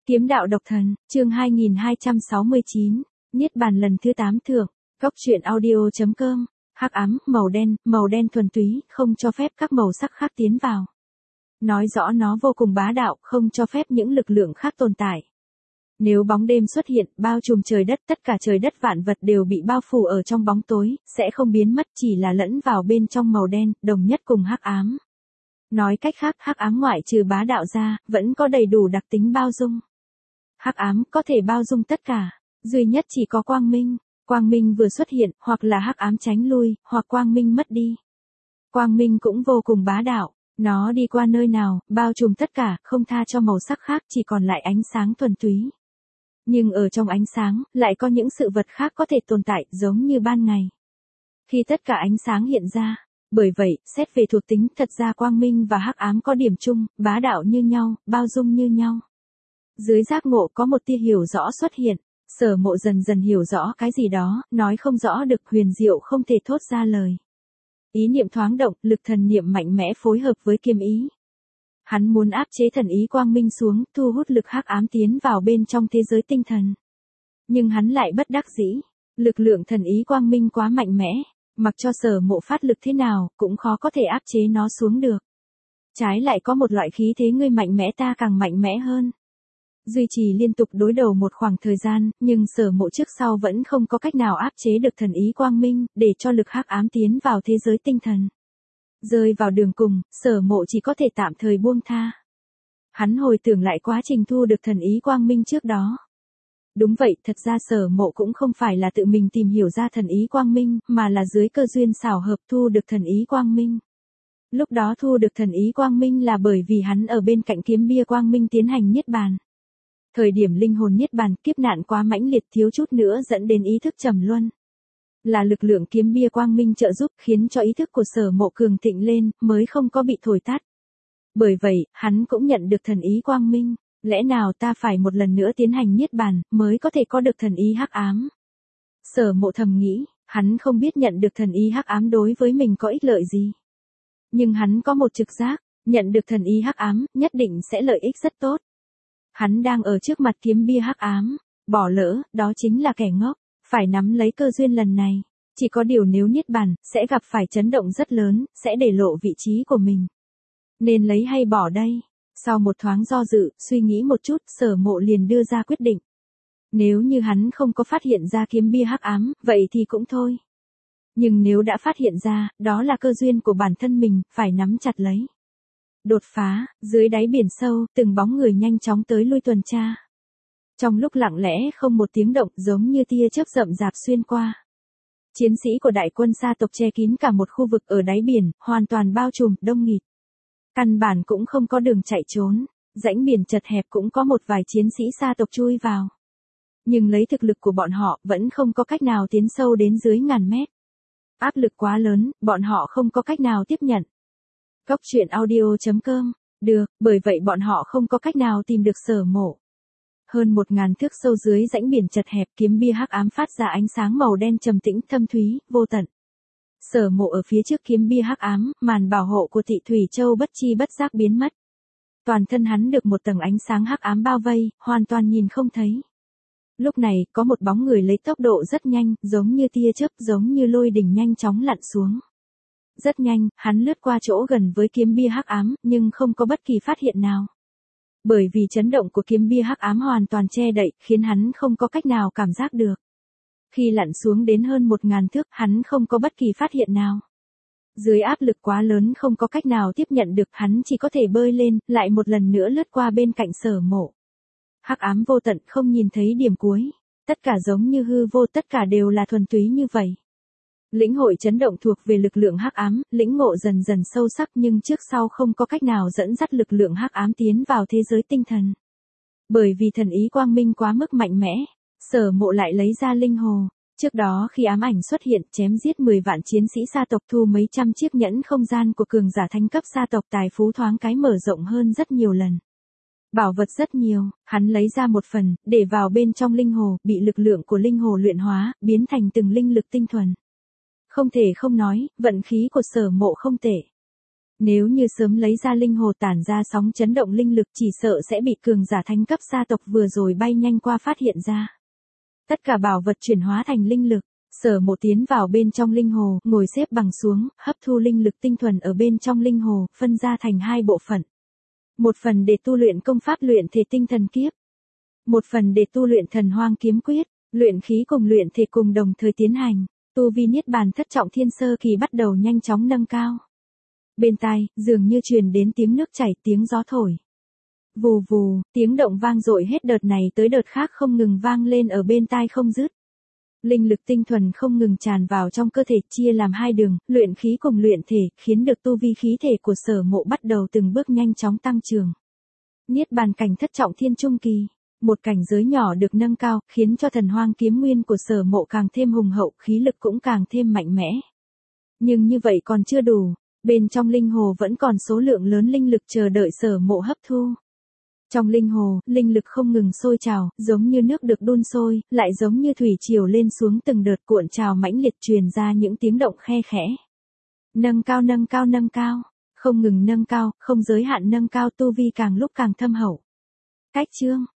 Kiếm đạo độc thần, chương 2269, Niết bàn lần thứ 8 thượng, Cốc truyện audio.com, hắc ám, màu đen thuần túy, không cho phép các màu sắc khác tiến vào. Nói rõ nó vô cùng bá đạo, không cho phép những lực lượng khác tồn tại. Nếu bóng đêm xuất hiện, bao trùm trời đất, tất cả trời đất vạn vật đều bị bao phủ ở trong bóng tối, sẽ không biến mất, chỉ là lẫn vào bên trong màu đen, đồng nhất cùng hắc ám. Nói cách khác, hắc ám ngoại trừ bá đạo ra, vẫn có đầy đủ đặc tính bao dung. Hắc ám có thể bao dung tất cả, duy nhất chỉ có quang minh. Quang minh vừa xuất hiện, hoặc là hắc ám tránh lui, hoặc quang minh mất đi. Quang minh cũng vô cùng bá đạo, nó đi qua nơi nào, bao trùm tất cả, không tha cho màu sắc khác, chỉ còn lại ánh sáng thuần túy. Nhưng ở trong ánh sáng, lại có những sự vật khác có thể tồn tại, giống như ban ngày. Khi tất cả ánh sáng hiện ra, bởi vậy, xét về thuộc tính, thật ra quang minh và hắc ám có điểm chung, bá đạo như nhau, bao dung như nhau. Dưới giác ngộ có một tia hiểu rõ xuất hiện, Sở Mộ dần dần hiểu rõ cái gì đó, nói không rõ được, huyền diệu không thể thốt ra lời. Ý niệm thoáng động, lực thần niệm mạnh mẽ phối hợp với kiếm ý. Hắn muốn áp chế thần ý quang minh xuống, thu hút lực hắc ám tiến vào bên trong thế giới tinh thần. Nhưng hắn lại bất đắc dĩ, lực lượng thần ý quang minh quá mạnh mẽ, mặc cho Sở Mộ phát lực thế nào, cũng khó có thể áp chế nó xuống được. Trái lại có một loại khí thế ngươi mạnh mẽ ta càng mạnh mẽ hơn. Duy trì liên tục đối đầu một khoảng thời gian, nhưng Sở Mộ trước sau vẫn không có cách nào áp chế được thần ý quang minh, để cho lực hắc ám tiến vào thế giới tinh thần. Rơi vào đường cùng, Sở Mộ chỉ có thể tạm thời buông tha. Hắn hồi tưởng lại quá trình thu được thần ý quang minh trước đó. Đúng vậy, thật ra Sở Mộ cũng không phải là tự mình tìm hiểu ra thần ý quang minh, mà là dưới cơ duyên xảo hợp thu được thần ý quang minh. Lúc đó thu được thần ý quang minh là bởi vì hắn ở bên cạnh kiếm bia quang minh tiến hành niết bàn. Thời điểm linh hồn niết bàn, kiếp nạn quá mãnh liệt, thiếu chút nữa dẫn đến ý thức trầm luân. Là lực lượng kiếm bia quang minh trợ giúp, khiến cho ý thức của Sở Mộ cường thịnh lên, mới không có bị thổi tắt. Bởi vậy, hắn cũng nhận được thần ý quang minh. Lẽ nào ta phải một lần nữa tiến hành niết bàn, mới có thể có được thần ý hắc ám? Sở Mộ thầm nghĩ, hắn không biết nhận được thần ý hắc ám đối với mình có ích lợi gì. Nhưng hắn có một trực giác, nhận được thần ý hắc ám, nhất định sẽ lợi ích rất tốt. Hắn đang ở trước mặt kiếm bia hắc ám, bỏ lỡ, đó chính là kẻ ngốc, phải nắm lấy cơ duyên lần này. Chỉ có điều nếu niết bàn, sẽ gặp phải chấn động rất lớn, sẽ để lộ vị trí của mình. Nên lấy hay bỏ đây? Sau một thoáng do dự, suy nghĩ một chút, Sở Mộ liền đưa ra quyết định. Nếu như hắn không có phát hiện ra kiếm bia hắc ám, vậy thì cũng thôi. Nhưng nếu đã phát hiện ra, đó là cơ duyên của bản thân mình, phải nắm chặt lấy. Đột phá, dưới đáy biển sâu, từng bóng người nhanh chóng tới lui tuần tra. Trong lúc lặng lẽ không một tiếng động, giống như tia chớp rậm rạp xuyên qua. Chiến sĩ của đại quân sa tộc che kín cả một khu vực ở đáy biển, hoàn toàn bao trùm, đông nghịt. Căn bản cũng không có đường chạy trốn, rãnh biển chật hẹp cũng có một vài chiến sĩ sa tộc chui vào. Nhưng lấy thực lực của bọn họ, vẫn không có cách nào tiến sâu đến dưới ngàn mét. Áp lực quá lớn, bọn họ không có cách nào tiếp nhận. Cốc truyện audio.com, được, bởi vậy bọn họ không có cách nào tìm được Sở Mộ. Hơn 1000 thước sâu dưới rãnh biển chật hẹp, kiếm bia hắc ám phát ra ánh sáng màu đen trầm tĩnh, thâm thúy, vô tận. Sở Mộ ở phía trước kiếm bia hắc ám, màn bảo hộ của Thị Thủy Châu bất chi bất giác biến mất. Toàn thân hắn được một tầng ánh sáng hắc ám bao vây, hoàn toàn nhìn không thấy. Lúc này, có một bóng người lấy tốc độ rất nhanh, giống như tia chớp, giống như lôi đình nhanh chóng lặn xuống. Rất nhanh, hắn lướt qua chỗ gần với kiếm bia hắc ám, nhưng không có bất kỳ phát hiện nào. Bởi vì chấn động của kiếm bia hắc ám hoàn toàn che đậy, khiến hắn không có cách nào cảm giác được. Khi lặn xuống đến hơn 1000 thước, hắn không có bất kỳ phát hiện nào. Dưới áp lực quá lớn không có cách nào tiếp nhận được, hắn chỉ có thể bơi lên, lại một lần nữa lướt qua bên cạnh Sở Mộ. Hắc ám vô tận, không nhìn thấy điểm cuối. Tất cả giống như hư vô, tất cả đều là thuần túy như vậy. Lĩnh hội chấn động thuộc về lực lượng hắc ám, lĩnh ngộ dần dần sâu sắc, nhưng trước sau không có cách nào dẫn dắt lực lượng hắc ám tiến vào thế giới tinh thần. Bởi vì thần ý quang minh quá mức mạnh mẽ, Sở Mộ lại lấy ra linh hồ. Trước đó khi ám ảnh xuất hiện, chém giết 10 vạn chiến sĩ sa tộc, thu mấy trăm chiếc nhẫn không gian của cường giả thánh cấp sa tộc, tài phú thoáng cái mở rộng hơn rất nhiều lần. Bảo vật rất nhiều, hắn lấy ra một phần, để vào bên trong linh hồ, bị lực lượng của linh hồ luyện hóa, biến thành từng linh lực tinh thuần. Không thể không nói, vận khí của Sở Mộ không tệ. Nếu như sớm lấy ra linh hồ tản ra sóng chấn động linh lực chỉ sợ sẽ bị cường giả thánh cấp gia tộc vừa rồi bay nhanh qua phát hiện ra. Tất cả bảo vật chuyển hóa thành linh lực, Sở Mộ tiến vào bên trong linh hồ, ngồi xếp bằng xuống, hấp thu linh lực tinh thuần ở bên trong linh hồ, phân ra thành hai bộ phận. Một phần để tu luyện công pháp luyện thể tinh thần kiếp. Một phần để tu luyện thần hoang kiếm quyết, luyện khí cùng luyện thể cùng đồng thời tiến hành, tu vi niết bàn thất trọng thiên sơ kỳ bắt đầu nhanh chóng nâng cao. Bên tai, dường như truyền đến tiếng nước chảy, tiếng gió thổi. Vù vù, tiếng động vang dội hết đợt này tới đợt khác không ngừng vang lên ở bên tai không dứt. Linh lực tinh thuần không ngừng tràn vào trong cơ thể chia làm hai đường, luyện khí cùng luyện thể, khiến được tu vi khí thể của Sở Mộ bắt đầu từng bước nhanh chóng tăng trưởng. Niết bàn cảnh thất trọng thiên trung kỳ, một cảnh giới nhỏ được nâng cao, khiến cho thần hoang kiếm nguyên của Sở Mộ càng thêm hùng hậu, khí lực cũng càng thêm mạnh mẽ. Nhưng như vậy còn chưa đủ, bên trong linh hồ vẫn còn số lượng lớn linh lực chờ đợi Sở Mộ hấp thu. Trong linh hồ, linh lực không ngừng sôi trào, giống như nước được đun sôi, lại giống như thủy triều lên xuống từng đợt cuộn trào mãnh liệt truyền ra những tiếng động khe khẽ. Nâng cao nâng cao nâng cao, không ngừng nâng cao, không giới hạn nâng cao tu vi càng lúc càng thâm hậu. Cách chương